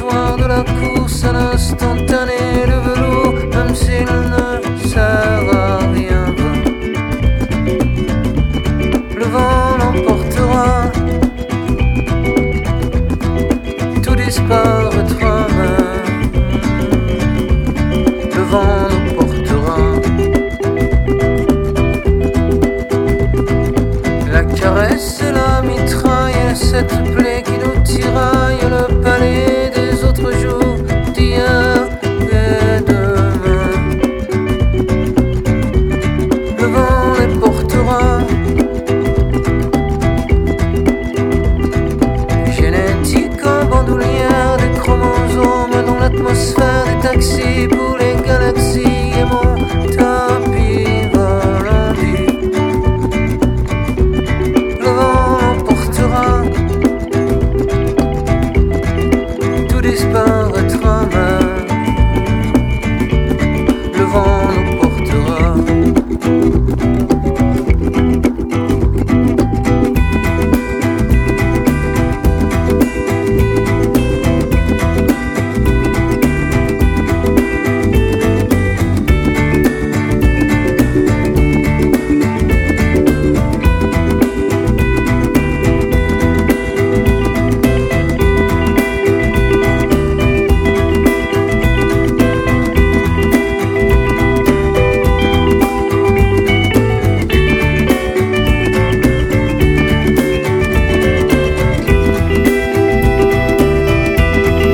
noir de la course à l'instantané, le velours, même s'il ne sert à rien. Le vent l'emportera, tout disparaîtra même. Le vent nous portera. La caresse et la mitraille, cette plaie qui nous tiraille, le palais des autres jours, d'hier et demain. Le vent les portera. Génétique en bandoulière, des chromosomes dans l'atmosphère, des taxis pour les galaxies et mon tapis volant dit. Le vent l'emportera, tout disparaîtra même. Le vent nous portera.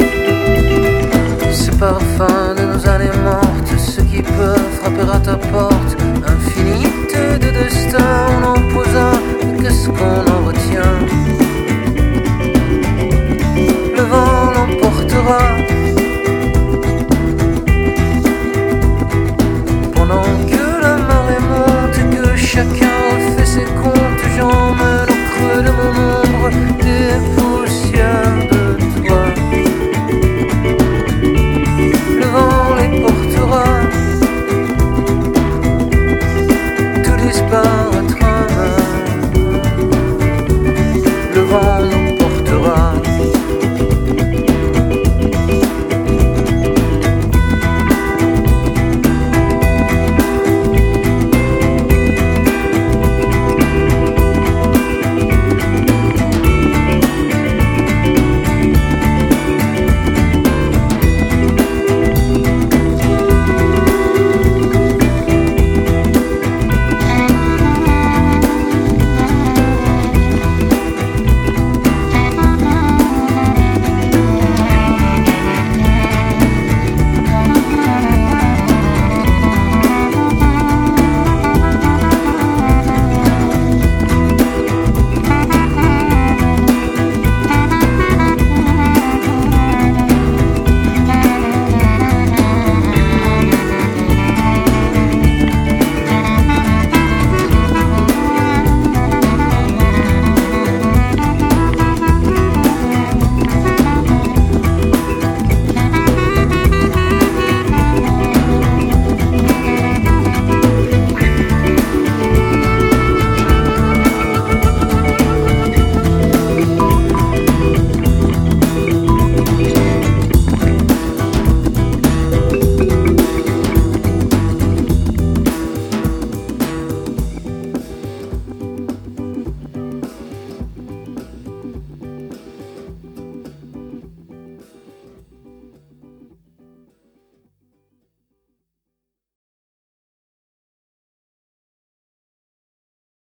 Parfum de nos années mortes, ceux qui peuvent frapper à ta porte.